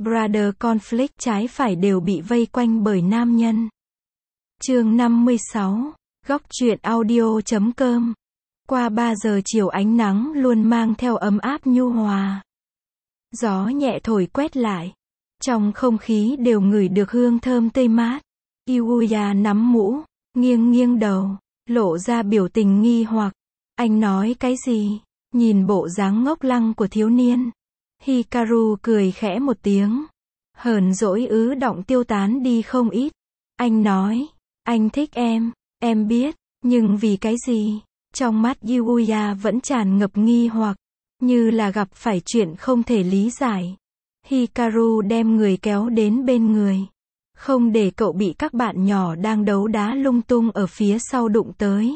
Brother conflict trái phải đều bị vây quanh bởi nam nhân. Chương 56, góc truyện audio.com. Qua 3 giờ chiều ánh nắng luôn mang theo ấm áp nhu hòa. Gió nhẹ thổi quét lại. Trong không khí đều ngửi được hương thơm tươi mát. Yuya nắm mũ, nghiêng nghiêng đầu, lộ ra biểu tình nghi hoặc. Anh nói cái gì? Nhìn bộ dáng ngốc lăng của thiếu niên. Hikaru cười khẽ một tiếng. Hờn dỗi ứ động tiêu tán đi không ít. Anh nói, anh thích em biết, nhưng vì cái gì? Trong mắt Yuya vẫn tràn ngập nghi hoặc, như là gặp phải chuyện không thể lý giải. Hikaru đem người kéo đến bên người. Không để cậu bị các bạn nhỏ đang đấu đá lung tung ở phía sau đụng tới.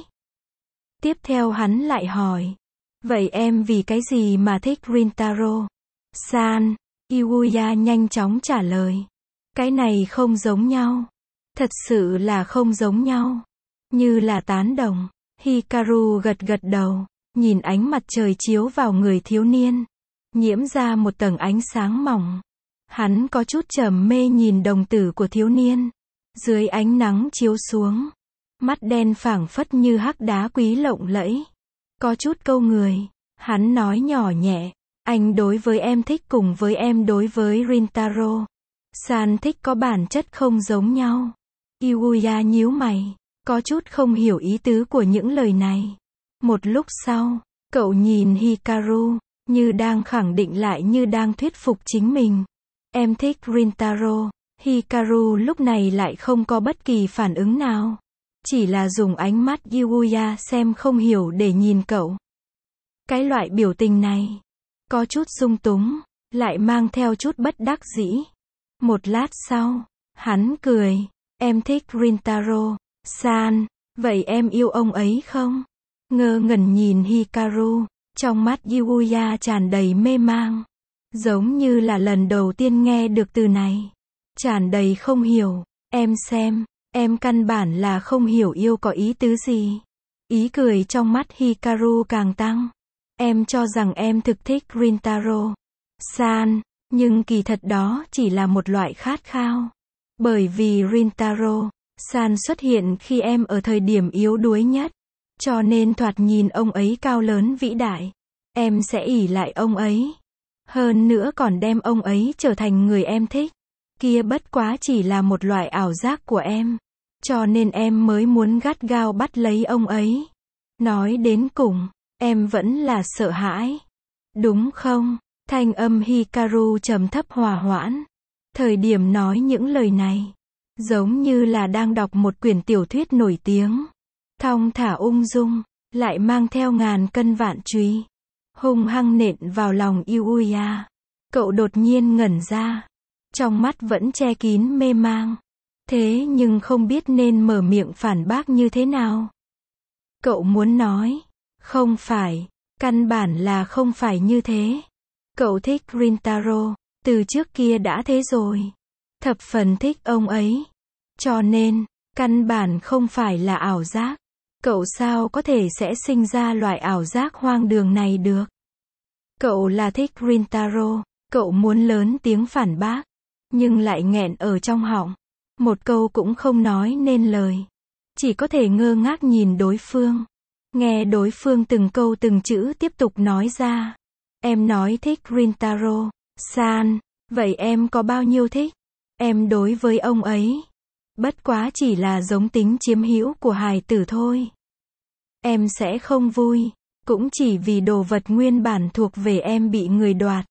Tiếp theo hắn lại hỏi, vậy em vì cái gì mà thích Rintaro? San, Yuya nhanh chóng trả lời. Cái này không giống nhau. Thật sự là không giống nhau. Như là tán đồng. Hikaru gật gật đầu, nhìn ánh mặt trời chiếu vào người thiếu niên. Nhiễm ra một tầng ánh sáng mỏng. Hắn có chút trầm mê nhìn đồng tử của thiếu niên. Dưới ánh nắng chiếu xuống. Mắt đen phảng phất như hắc đá quý lộng lẫy. Có chút câu người. Hắn nói nhỏ nhẹ. Anh đối với em thích cùng với em đối với Rintaro. San thích có bản chất không giống nhau. Yuya nhíu mày. Có chút không hiểu ý tứ của những lời này. Một lúc sau, cậu nhìn Hikaru, như đang khẳng định lại như đang thuyết phục chính mình. Em thích Rintaro. Hikaru lúc này lại không có bất kỳ phản ứng nào. Chỉ là dùng ánh mắt Yuya xem không hiểu để nhìn cậu. Cái loại biểu tình này, có chút lung túng, lại mang theo chút bất đắc dĩ. Một lát sau, hắn cười. Em thích Rintaro. San, vậy em yêu ông ấy không? Ngơ ngẩn nhìn Hikaru, trong mắt Yuya tràn đầy mê mang. Giống như là lần đầu tiên nghe được từ này. Tràn đầy không hiểu. Em xem, em căn bản là không hiểu yêu có ý tứ gì. Ý cười trong mắt Hikaru càng tăng. Em cho rằng em thực thích Rintaro. San, nhưng kỳ thật đó chỉ là một loại khát khao. Bởi vì Rintaro San xuất hiện khi em ở thời điểm yếu đuối nhất. Cho nên thoạt nhìn ông ấy cao lớn vĩ đại. Em sẽ ỷ lại ông ấy. Hơn nữa còn đem ông ấy trở thành người em thích. Kia bất quá chỉ là một loại ảo giác của em. Cho nên em mới muốn gắt gao bắt lấy ông ấy. Nói đến cùng, em vẫn là sợ hãi. Đúng không? Thanh âm Hikaru trầm thấp hòa hoãn. Thời điểm nói những lời này, giống như là đang đọc một quyển tiểu thuyết nổi tiếng. Thong thả ung dung, lại mang theo ngàn cân vạn truy. Hung hăng nện vào lòng Yuya. Cậu đột nhiên ngẩn ra. Trong mắt vẫn che kín mê mang. Thế nhưng không biết nên mở miệng phản bác như thế nào. Cậu muốn nói, không phải, căn bản là không phải như thế. Cậu thích Rintaro, từ trước kia đã thế rồi. Thập phần thích ông ấy. Cho nên, căn bản không phải là ảo giác. Cậu sao có thể sẽ sinh ra loại ảo giác hoang đường này được? Cậu là thích Rintaro. Cậu muốn lớn tiếng phản bác, nhưng lại nghẹn ở trong họng. Một câu cũng không nói nên lời. Chỉ có thể ngơ ngác nhìn đối phương. Nghe đối phương từng câu từng chữ tiếp tục nói ra. Em nói thích Rintaro. San, vậy em có bao nhiêu thích? Em đối với ông ấy, bất quá chỉ là giống tính chiếm hữu của hài tử thôi. Em sẽ không vui, cũng chỉ vì đồ vật nguyên bản thuộc về em bị người đoạt.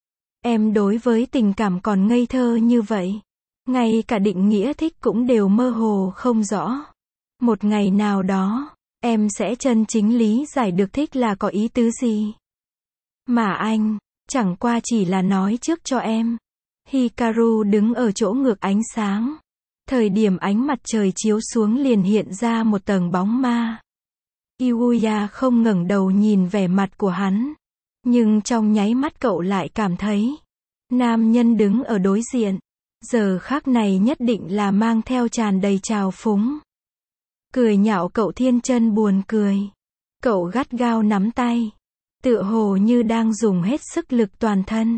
Em đối với tình cảm còn ngây thơ như vậy. Ngay cả định nghĩa thích cũng đều mơ hồ không rõ. Một ngày nào đó, em sẽ chân chính lý giải được thích là có ý tứ gì. Mà anh, chẳng qua chỉ là nói trước cho em. Hikaru đứng ở chỗ ngược ánh sáng. Thời điểm ánh mặt trời chiếu xuống liền hiện ra một tầng bóng ma. Yuya không ngẩng đầu nhìn vẻ mặt của hắn. Nhưng trong nháy mắt cậu lại cảm thấy. Nam nhân đứng ở đối diện. Giờ khắc này nhất định là mang theo tràn đầy trào phúng. Cười nhạo cậu thiên chân buồn cười. Cậu gắt gao nắm tay. Tựa hồ như đang dùng hết sức lực toàn thân.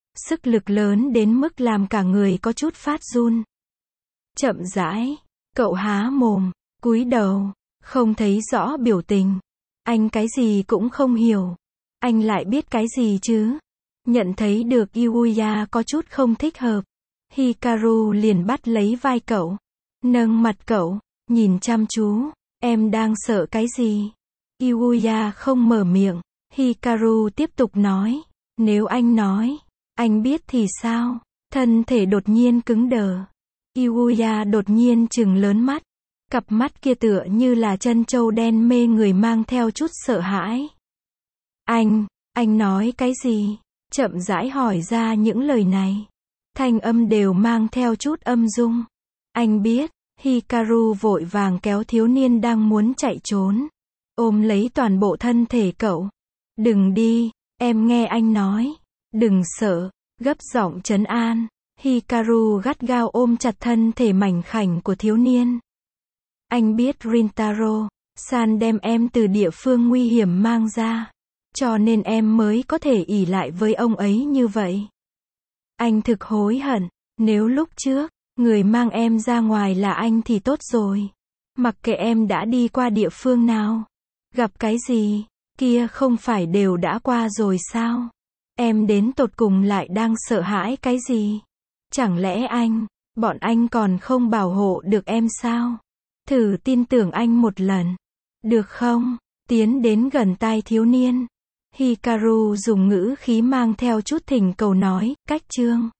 Sức lực lớn đến mức làm cả người có chút phát run. Chậm rãi, cậu há mồm, cúi đầu, không thấy rõ biểu tình. Anh cái gì cũng không hiểu. Anh lại biết cái gì chứ? Nhận thấy được Yuya có chút không thích hợp. Hikaru liền bắt lấy vai cậu, nâng mặt cậu, nhìn chăm chú. Em đang sợ cái gì? Yuya không mở miệng. Hikaru tiếp tục nói. Nếu anh nói, anh biết thì sao? Thân thể đột nhiên cứng đờ. Yuya đột nhiên trừng lớn mắt. Cặp mắt kia tựa như là chân trâu đen mê người mang theo chút sợ hãi. Anh nói cái gì? Chậm rãi hỏi ra những lời này. Thanh âm đều mang theo chút âm dung. Anh biết. Hikaru vội vàng kéo thiếu niên đang muốn chạy trốn. Ôm lấy toàn bộ thân thể cậu. Đừng đi, em nghe anh nói. Đừng sợ, gấp giọng trấn an. Hikaru gắt gao ôm chặt thân thể mảnh khảnh của thiếu niên. Anh biết Rintaro-san đem em từ địa phương nguy hiểm mang ra. Cho nên em mới có thể ỷ lại với ông ấy như vậy. Anh thực hối hận. Nếu lúc trước, người mang em ra ngoài là anh thì tốt rồi. Mặc kệ em đã đi qua địa phương nào. Gặp cái gì, kia không phải đều đã qua rồi sao? Em đến tột cùng lại đang sợ hãi cái gì? Chẳng lẽ bọn anh còn không bảo hộ được em sao? Thử tin tưởng anh một lần. Được không? Tiến đến gần tai thiếu niên. Hikaru dùng ngữ khí mang theo chút thỉnh cầu nói, cách chương.